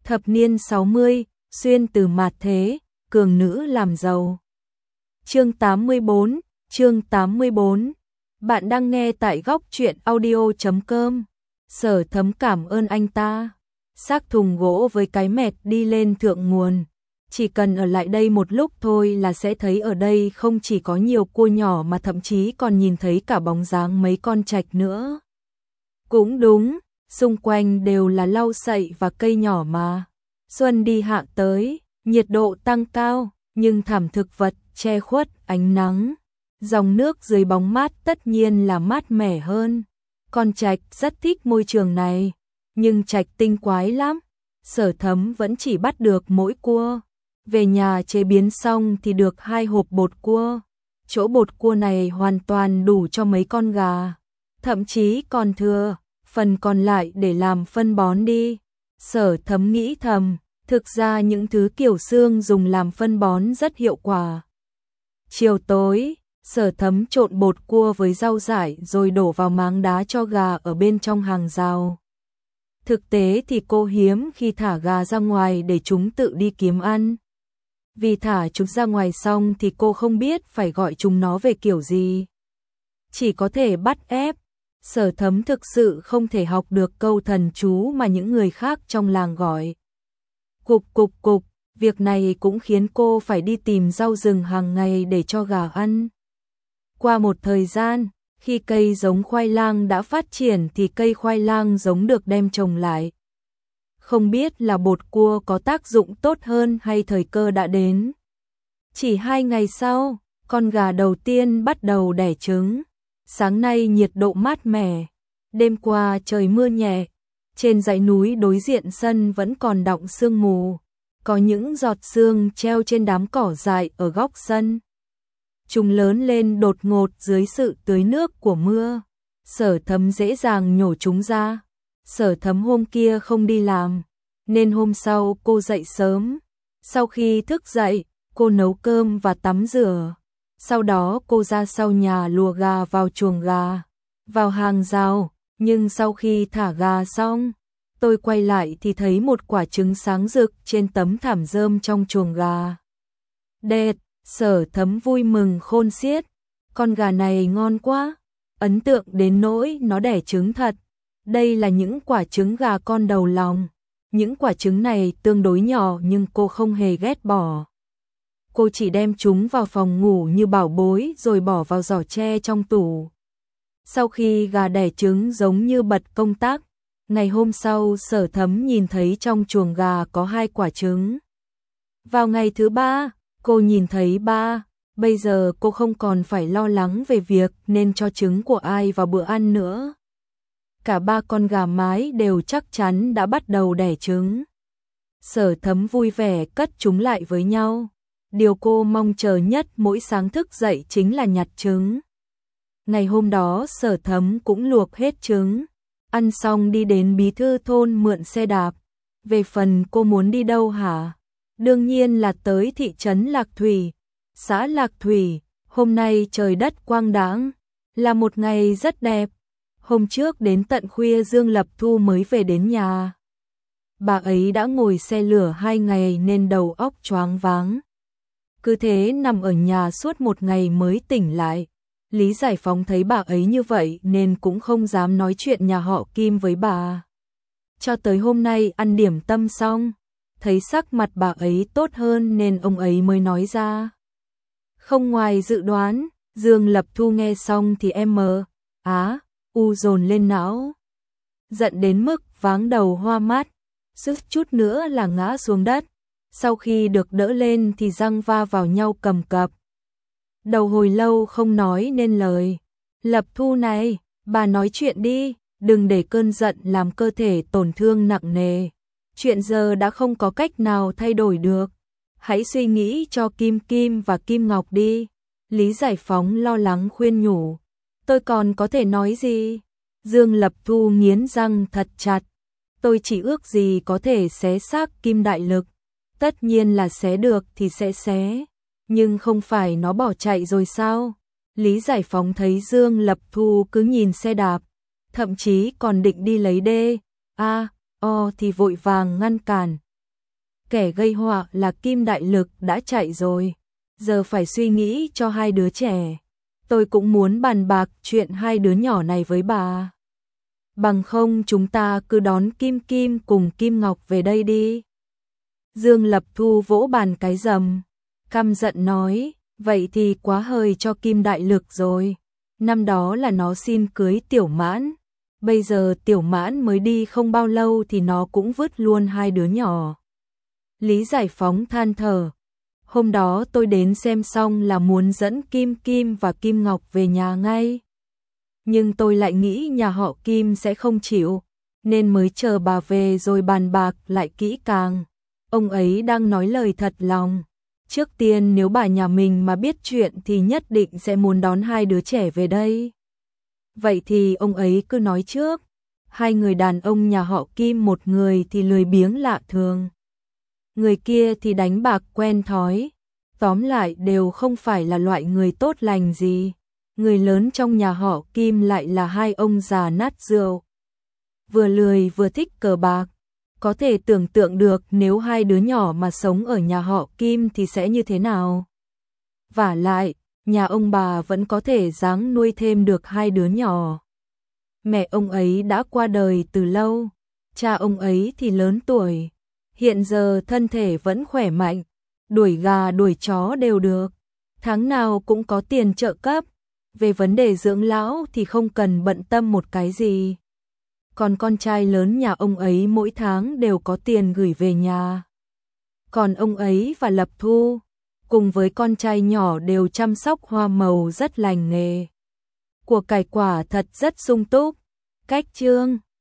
Thập niên 60, xuyên từ mạt thế, cường nữ làm giàu. Chương 84, chương 84. Bạn đang nghe tại góc truyện audio.com. Sở Thấm cảm ơn anh ta. Xách thùng gỗ với cái mẹt đi lên thượng nguồn. Chỉ cần ở lại đây một lúc thôi là sẽ thấy ở đây không chỉ có nhiều cua nhỏ mà thậm chí còn nhìn thấy cả bóng dáng mấy con trạch nữa. Cũng đúng, xung quanh đều là lau sậy và cây nhỏ mà. Xuân đi hạ tới, nhiệt độ tăng cao, nhưng thảm thực vật che khuất ánh nắng. Dòng nước dưới bóng mát tất nhiên là mát mẻ hơn. Con trạch rất thích môi trường này, nhưng trạch tinh quái lắm. Sở Thấm vẫn chỉ bắt được mỗi cua. Về nhà chế biến xong thì được 2 hộp bột cua. Chỗ bột cua này hoàn toàn đủ cho mấy con gà. Thậm chí còn thừa, phần còn lại để làm phân bón đi. Sở Thấm nghĩ thầm, thực ra những thứ kiểu xương dùng làm phân bón rất hiệu quả. Chiều tối, Sở Thấm trộn bột cua với rau dại rồi đổ vào máng đá cho gà ở bên trong hàng rào. Thực tế thì cô hiếm khi thả gà ra ngoài để chúng tự đi kiếm ăn. Vì thả chúng ra ngoài xong thì cô không biết phải gọi chúng nó về kiểu gì. Chỉ có thể bắt ép. Sở Thấm thực sự không thể học được câu thần chú mà những người khác trong làng gọi. Cục cục cục, việc này cũng khiến cô phải đi tìm rau rừng hàng ngày để cho gà ăn. Qua một thời gian, khi cây giống khoai lang đã phát triển thì cây khoai lang giống được đem trồng lại. Không biết là bột cua có tác dụng tốt hơn hay thời cơ đã đến. Chỉ 2 ngày sau, con gà đầu tiên bắt đầu đẻ trứng. Sáng nay nhiệt độ mát mẻ, đêm qua trời mưa nhẹ, trên dãy núi đối diện sân vẫn còn đọng sương mù, có những giọt sương treo trên đám cỏ dại ở góc sân. Chúng lớn lên đột ngột dưới sự tưới nước của mưa. Sở Thấm dễ dàng nhổ chúng ra. Sở Thấm hôm kia không đi làm, nên hôm sau cô dậy sớm. Sau khi thức dậy, cô nấu cơm và tắm rửa. Sau đó cô ra sau nhà lùa gà vào chuồng gà, vào hàng rào, nhưng sau khi thả gà xong, tôi quay lại thì thấy một quả trứng sáng rực trên tấm thảm rơm trong chuồng gà. Đệt, Sở Thấm vui mừng khôn xiết, con gà này ngon quá, ấn tượng đến nỗi nó đẻ trứng thật. Đây là những quả trứng gà con đầu lòng, những quả trứng này tương đối nhỏ nhưng cô không hề ghét bỏ. Cô chỉ đem chúng vào phòng ngủ như bảo bối rồi bỏ vào giỏ tre trong tủ. Sau khi gà đẻ trứng giống như bật công tắc, ngày hôm sau Sở Thấm nhìn thấy trong chuồng gà có 2 quả trứng. Vào ngày thứ 3, cô nhìn thấy 3, bây giờ cô không còn phải lo lắng về việc nên cho trứng của ai vào bữa ăn nữa. Cả 3 con gà mái đều chắc chắn đã bắt đầu đẻ trứng. Sở Thấm vui vẻ cất chúng lại với nhau. Điều cô mong chờ nhất mỗi sáng thức dậy chính là nhặt trứng. Ngày hôm đó Sở Thấm cũng luộc hết trứng. Ăn xong đi đến bí thư thôn mượn xe đạp. Về phần cô muốn đi đâu hả? Đương nhiên là tới thị trấn Lạc Thủy, xã Lạc Thủy. Hôm nay trời đất quang đãng, là một ngày rất đẹp. Hôm trước đến tận khuya Dương Lập Thu mới về đến nhà. Bà ấy đã ngồi xe lửa 2 ngày nên đầu óc choáng váng. Cứ thế nằm ở nhà suốt 1 ngày mới tỉnh lại. Lý Giải Phóng thấy bà ấy như vậy nên cũng không dám nói chuyện nhà họ Kim với bà. Cho tới hôm nay ăn điểm tâm xong, thấy sắc mặt bà ấy tốt hơn nên ông ấy mới nói ra. Không ngoài dự đoán, Dương Lập Thu nghe xong thì u dồn lên não. Giận đến mức váng đầu hoa mắt, suýt chút nữa là ngã xuống đất. Sau khi được đỡ lên thì răng va vào nhau cầm cập. Đầu hồi lâu không nói nên lời. Lập Thu này, bà nói chuyện đi, đừng để cơn giận làm cơ thể tổn thương nặng nề. Chuyện giờ đã không có cách nào thay đổi được. Hãy suy nghĩ cho Kim Kim và Kim Ngọc đi. Lý Giải Phóng lo lắng khuyên nhủ. Tôi còn có thể nói gì? Dương Lập Thu nghiến răng thật chặt. Tôi chỉ ước gì có thể xé xác Kim Đại Lực. Tất nhiên là xé được thì sẽ xé. Nhưng không phải nó bỏ chạy rồi sao? Lý Giải Phóng thấy Dương Lập Thu cứ nhìn xe đạp, thậm chí còn định đi lấy thì vội vàng ngăn cản. kẻ gây họa là Kim Đại Lực đã chạy rồi, giờ phải suy nghĩ cho hai đứa trẻ. Tôi cũng muốn bàn bạc chuyện hai đứa nhỏ này với bà. Bằng không chúng ta cứ đón Kim Kim cùng Kim Ngọc về đây đi. Dương Lập Thu vỗ bàn cái rầm, căm giận nói, vậy thì quá hời cho Kim Đại Lực rồi. Năm đó là nó xin cưới Tiểu Mãn, bây giờ Tiểu Mãn mới đi không bao lâu thì nó cũng vứt luôn hai đứa nhỏ. Lý Giải Phóng than thở, hôm đó tôi đến xem xong là muốn dẫn Kim Kim và Kim Ngọc về nhà ngay. Nhưng tôi lại nghĩ nhà họ Kim sẽ không chịu, nên mới chờ bà về rồi bàn bạc lại kỹ càng. Ông ấy đang nói lời thật lòng. Trước tiên nếu bà nhà mình mà biết chuyện thì nhất định sẽ muốn đón hai đứa trẻ về đây. Vậy thì ông ấy cứ nói trước. Hai người đàn ông nhà họ Kim, một người thì lười biếng lạ thường, người kia thì đánh bạc quen thói. Tóm lại đều không phải là loại người tốt lành gì. Người lớn trong nhà họ Kim lại là hai ông già nát rượu, vừa lười vừa thích cờ bạc. Có thể tưởng tượng được nếu hai đứa nhỏ mà sống ở nhà họ Kim thì sẽ như thế nào. Vả lại, nhà ông bà vẫn có thể ráng nuôi thêm được hai đứa nhỏ. Mẹ ông ấy đã qua đời từ lâu, cha ông ấy thì lớn tuổi, hiện giờ thân thể vẫn khỏe mạnh, đuổi gà đuổi chó đều được, tháng nào cũng có tiền trợ cấp. Về vấn đề dưỡng lão thì không cần bận tâm một cái gì. Còn con trai lớn nhà ông ấy mỗi tháng đều có tiền gửi về nhà. Còn ông ấy và Lập Thu, cùng với con trai nhỏ đều chăm sóc hoa màu rất lành nghề. Của cải quả thật rất sung túc. Cách chương